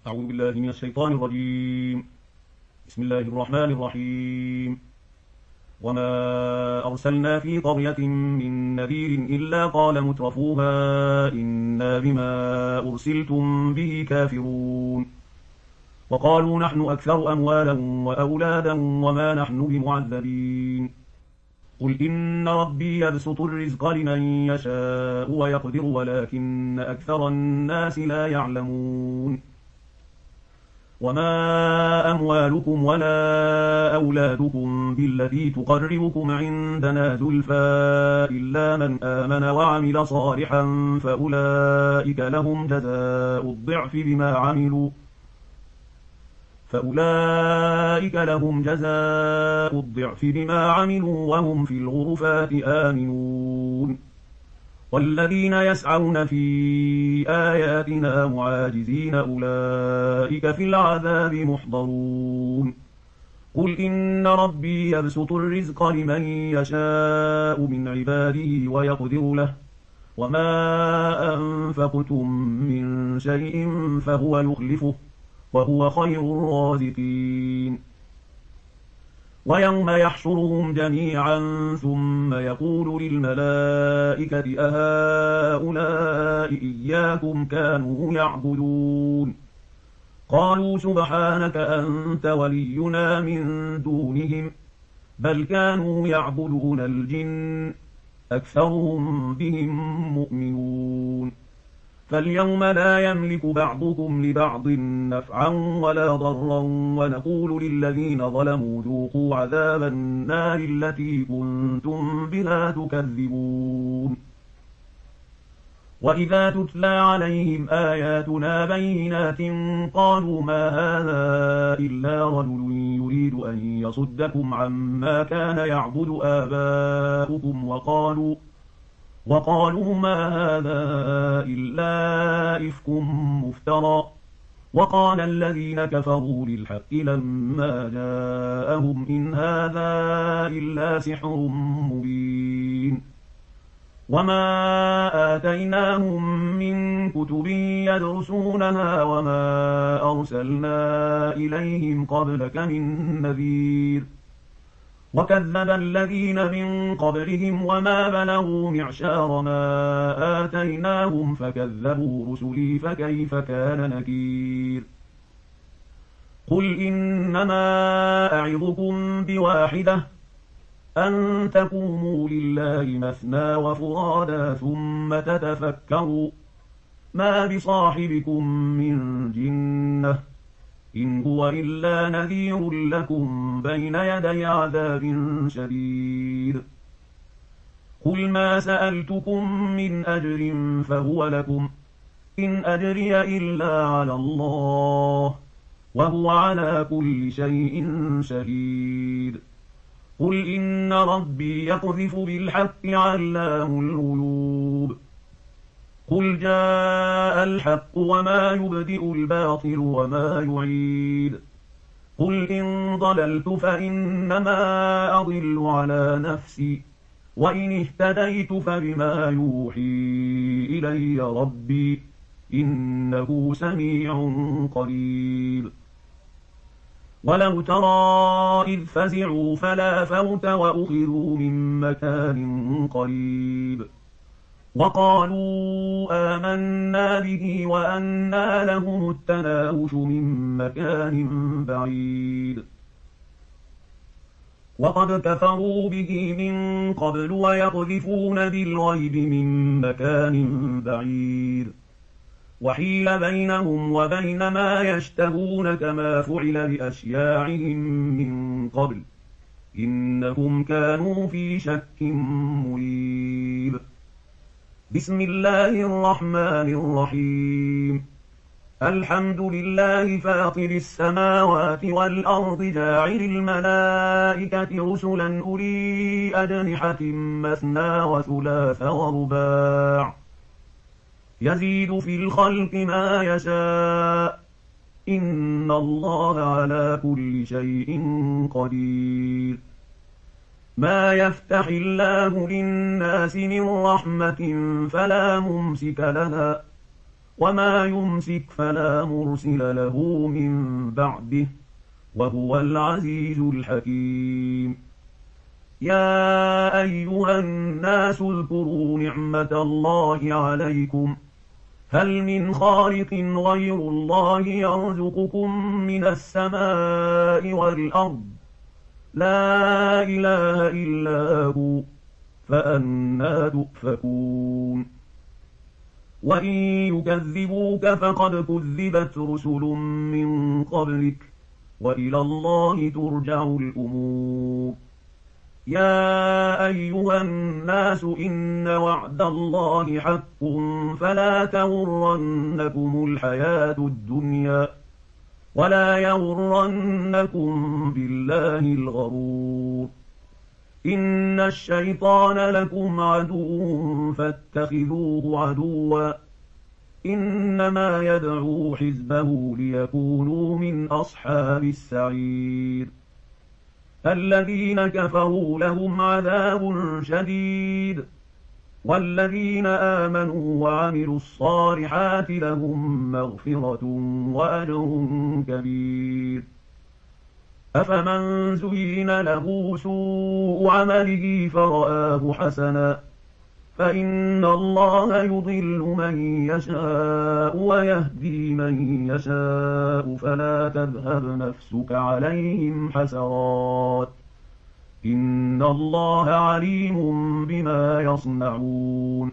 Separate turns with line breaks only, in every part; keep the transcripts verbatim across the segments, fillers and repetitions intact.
أعوذ بالله من الشيطان الرجيم. بسم الله الرحمن الرحيم. وما أرسلنا في قرية من نذير إلا قال مترفوها إنا بما أرسلتم به كافرون وقالوا نحن أكثر أموالا وأولادا وما نحن بمعذبين قل إن ربي يبسط الرزق لمن يشاء ويقدر ولكن أكثر الناس لا يعلمون. وما أموالكم ولا أولادكم بالتي تقربكم عندنا زلفى إلا من آمن وعمل صالحا فأولئك لهم جزاء الضعف بما عملوا فأولئك لهم جزاء الضعف بما عملوا وهم في الغرفات آمنون. والذين يسعون في آياتنا معاجزين أولئك في العذاب محضرون. قل إن ربي يبسط الرزق لمن يشاء من عباده ويقدر له وما أنفقتم من شيء فهو يخلفه وهو خير الرازقين. ويوم يحشرهم جميعا ثم يقول للملائكة أهؤلاء إياكم كانوا يعبدون قالوا سبحانك أنت ولينا من دونهم بل كانوا يعبدون الجن أكثرهم بهم مؤمنون. فاليوم لا يملك بعضكم لبعض نفعا ولا ضرا ونقول للذين ظلموا ذوقوا عذاب النار التي كنتم بها تكذبون. وإذا تتلى عليهم آياتنا بينات قالوا ما هذا إلا رجل يريد أن يصدكم عما كان يعبد آباؤكم وقالوا وقالوا ما هذا إلا إفك مفترى وقال الذين كفروا للحق لما جاءهم إن هذا إلا سحر مبين. وما آتيناهم من كتب يدرسونها وما أرسلنا إليهم قبلك من نذير وكذب الذين من قبلهم وما بلغوا معشار ما آتيناهم فكذبوا رسلي فكيف كان نكير. قل إنما أعظكم بواحدة أن تقوموا لله مثنى وفرادا ثم تتفكروا ما بصاحبكم من جنة إن هو إلا نذير لكم بين يدي عذاب شديد. قل ما سألتكم من أجر فهو لكم إن أجري إلا على الله وهو على كل شيء شهيد. قل إن ربي يقذف بالحق علام الغيوب. قل جاء الحق وما يبدئ الباطل وما يعيد. قل إن ضللت فإنما أضل على نفسي وإن اهتديت فبما يوحي إلي ربي إنه سميع قريب. ولو ترى إذ فزعوا فلا فوت وأخذوا من مكان قريب وقالوا آمنا به وأنى لهم التناوش من مكان بعيد وقد كفروا به من قبل ويقذفون بالغيب من مكان بعيد وحيل بينهم وبين ما يشتهون كما فعل بأشياعهم من قبل إنهم كانوا في شك مريب. بسم الله الرحمن الرحيم. الحمد لله فاطر السماوات والأرض جاعل الملائكة رسلا أولي أجنحة مثنى وثلاث ورباع يزيد في الخلق ما يشاء إن الله على كل شيء قدير. ما يفتح الله للناس من رحمة فلا ممسك لها وما يمسك فلا مرسل له من بعده، وهو العزيز الحكيم. يا أيها الناس اذكروا نعمة الله عليكم، هل من خالق غير الله يرزقكم من السماء والأرض؟ لا إله إلا هو، فأنى تؤفكون. وإن يكذبوك فقد كذبت رسل من قبلك، وإلى الله ترجع الأمور. يا أيها الناس إن وعد الله حق، فلا تغرنكم الحياة الدنيا، ولا يغرنكم بالله الغرور. إن الشيطان لكم عدو فاتخذوه عدوا، إنما يدعو حزبه ليكونوا من أصحاب السعير. الذين كفروا لهم عذاب شديد، والذين آمنوا وعملوا الصالحات لهم مغفرة وأجر كبير. أفمن زين له سوء عمله فرآه حسنا، فإن الله يضل من يشاء ويهدي من يشاء، فلا تذهب نفسك عليهم حسرات، إن الله عليم بما يصنعون.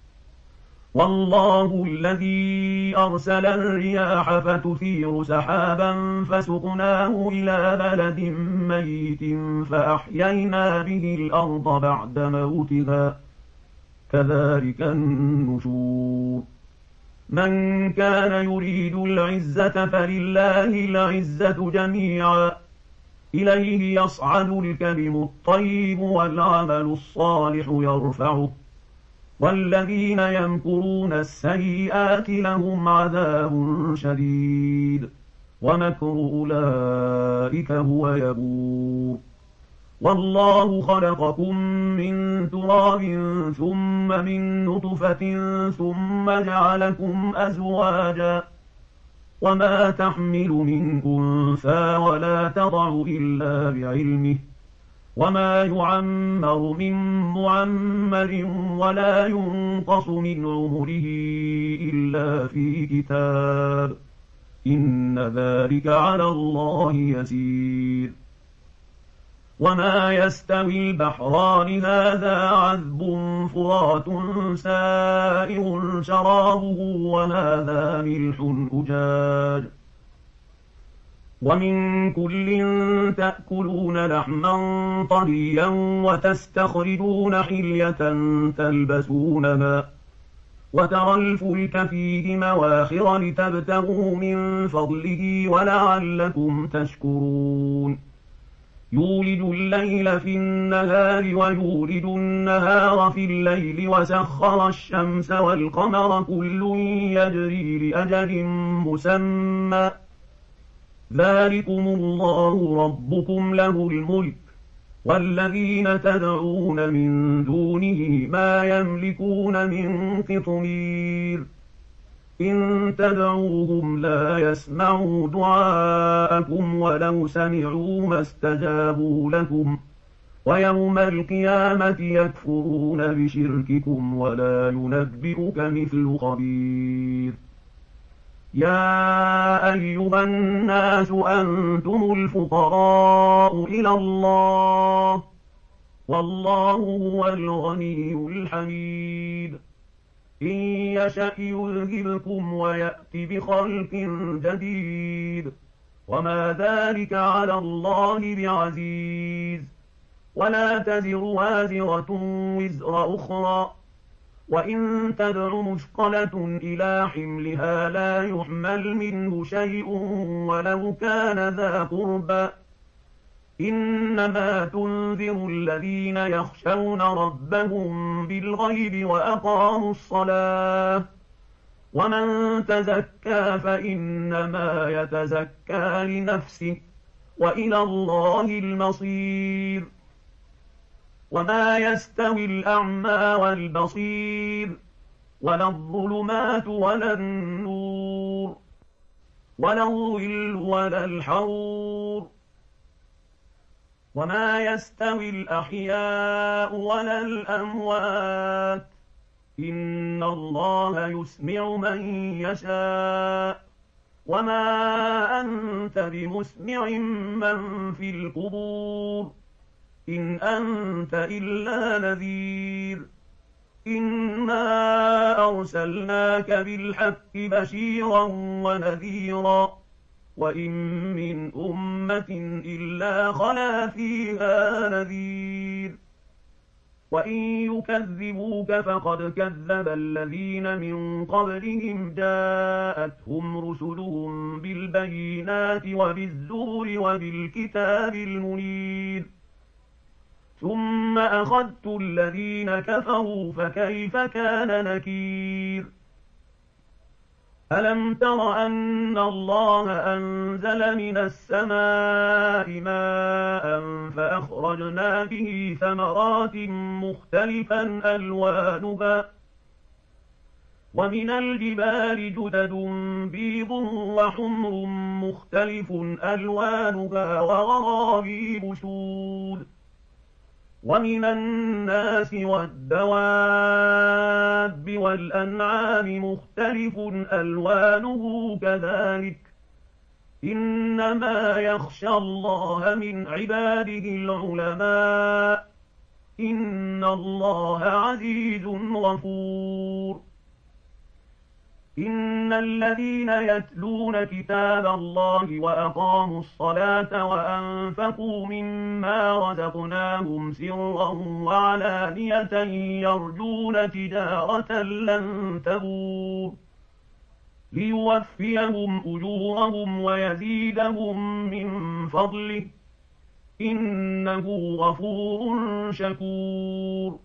والله الذي أرسل الرياح فتثير سحابا فسقناه إلى بلد ميت فأحيينا به الأرض بعد موتها، كذلك النشور. من كان يريد العزة فلله العزة جميعا، إليه يصعد الكلم الطيب والعمل الصالح يرفعه، والذين يمكرون السيئات لهم عذاب شديد، ومكر أولئك هو يبور. والله خلقكم من تراب ثم من نطفة ثم جعلكم أزواجا، وما تحمل من أنثى ولا تضع إلا بعلمه، وما يعمر من معمر ولا ينقص من عمره إلا في كتاب، إن ذلك على الله يسير. وما يستوي البحران هذا عذب فرات سائغ شرابه وهذا ملح أجاج، ومن كل تأكلون لحما طريا وتستخرجون حلية تلبسونها، وترى الفلك فيه مواخر لتبتغوا من فضله ولعلكم تشكرون. يولج الليل في النهار ويولج النهار في الليل، وسخر الشمس والقمر كل يجري لأجل مسمى، ذلكم الله ربكم له الملك، والذين تدعون من دونه ما يملكون من قطمير، إن تدعوهم لا يسمعوا دعاءكم ولو سمعوا ما استجابوا لكم، ويوم القيامة يكفرون بشرككم ولا ينبئك مثل خبير. يا أيها الناس أنتم الفقراء إلى الله، والله هو الغني الحميد. إن يشأ يذهبكم ويأت بخلق جديد، وما ذلك على الله بعزيز. ولا تزر وازرة وزر أخرى، وإن تدع مثقلة إلى حملها لا يحمل منه شيء ولو كان ذا قربى، إنما تنذر الذين يخشون ربهم بالغيب وأقاموا الصلاة، ومن تزكى فإنما يتزكى لنفسه، وإلى الله المصير. وما يستوي الأعمى والبصير، ولا الظلمات ولا النور ولا الظل ولا الحرور وما يستوي الأحياء ولا الأموات إن الله يسمع من يشاء وما أنت بمسمع من في القبور إن أنت إلا نذير إنا أرسلناك بالحق بشيرا ونذيرا وإن من أمة إلا خلا فيها نذير وإن يكذبوك فقد كذب الذين من قبلهم جاءتهم رسلهم بالبينات وبالزبر وبالكتاب المنير ثم أخذت الذين كفروا فكيف كان نكير ألم تر أن الله أنزل من السماء ماء فأخرجنا به ثمرات مختلفا ألوانها ومن الجبال جدد بيض وحمر مختلف ألوانها وغرابيب سود ومن الناس والدواب والأنعام مختلف ألوانه كذلك إنما يخشى الله من عباده العلماء إن الله عزيز غفور إن الذين يتلون كتاب الله وأقاموا الصلاة وأنفقوا مما رزقناهم سرا وعلانية يرجون تجارة لن تبور ليوفيهم أجورهم ويزيدهم من فضله إنه غفور شكور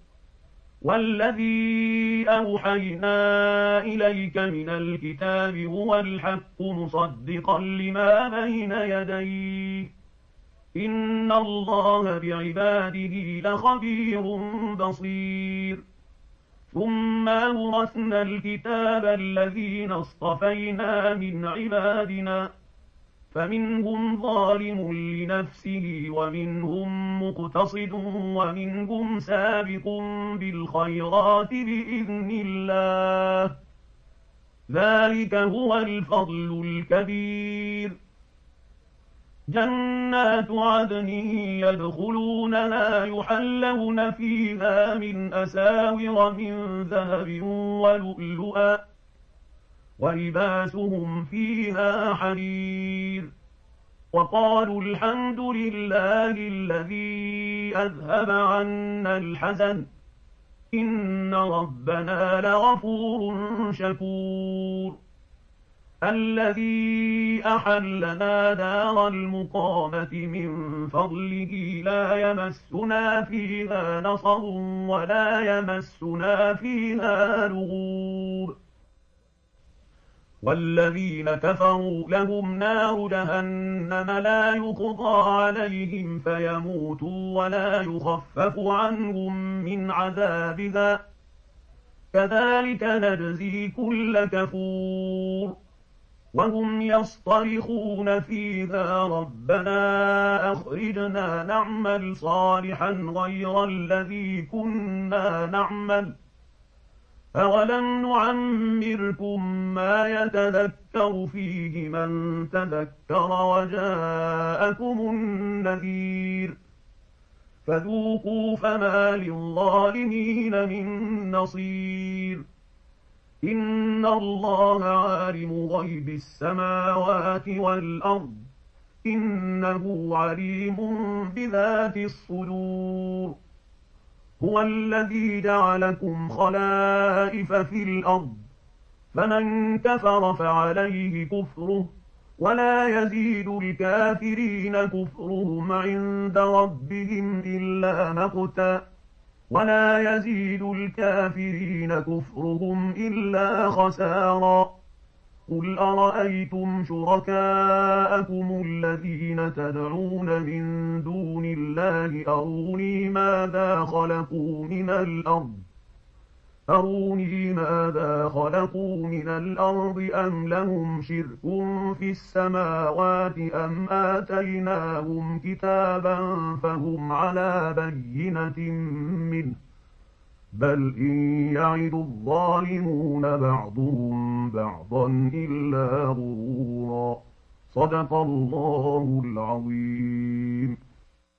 والذي أوحينا إليك من الكتاب هو الحق مصدقا لما بين يديه إن الله بعباده لخبير بصير ثم أورثنا الكتاب الذين اصطفينا من عبادنا فمنهم ظالم لنفسه ومنهم مقتصد ومنهم سابق بالخيرات بإذن الله ذلك هو الفضل الكبير جنات عدن يدخلونها يحلون فيها من أساور من ذهب ولؤلؤا ولباسهم فيها حرير وقالوا الحمد لله الذي أذهب عنا الحزن إن ربنا لغفور شكور الذي أحلنا دار المقامة من فضله لا يمسنا فيها نصب ولا يمسنا فيها لغوب والذين كفروا لهم نار جهنم لا يقضى عليهم فيموتوا ولا يخفف عنهم من عذابها كذلك نجزي كل كفور وهم يصطرخون فيها ربنا أخرجنا نعمل صالحا غير الذي كنا نعمل أولم نعمركم ما يتذكر فيه من تذكر وجاءكم النذير فذوقوا فما للظالمين من نصير إن الله عالم غيب السماوات والأرض إنه عليم بذات الصدور هو الذي جعلكم خلائف في الأرض فمن كفر فعليه كفره ولا يزيد الكافرين كفرهم عند ربهم إلا مقتا ولا يزيد الكافرين كفرهم إلا خسارا قل أرأيتم شركاءكم الذين تدعون من دون الله أروني ماذا خلقوا من الأرض أروني ماذا خلقوا من الأرض أم لهم شرك في السماوات أم آتيناهم كتابا فهم على بينة منه بل إن يعد الظالمون بعضهم بعضا إلا غرورا. صدق الله العظيم.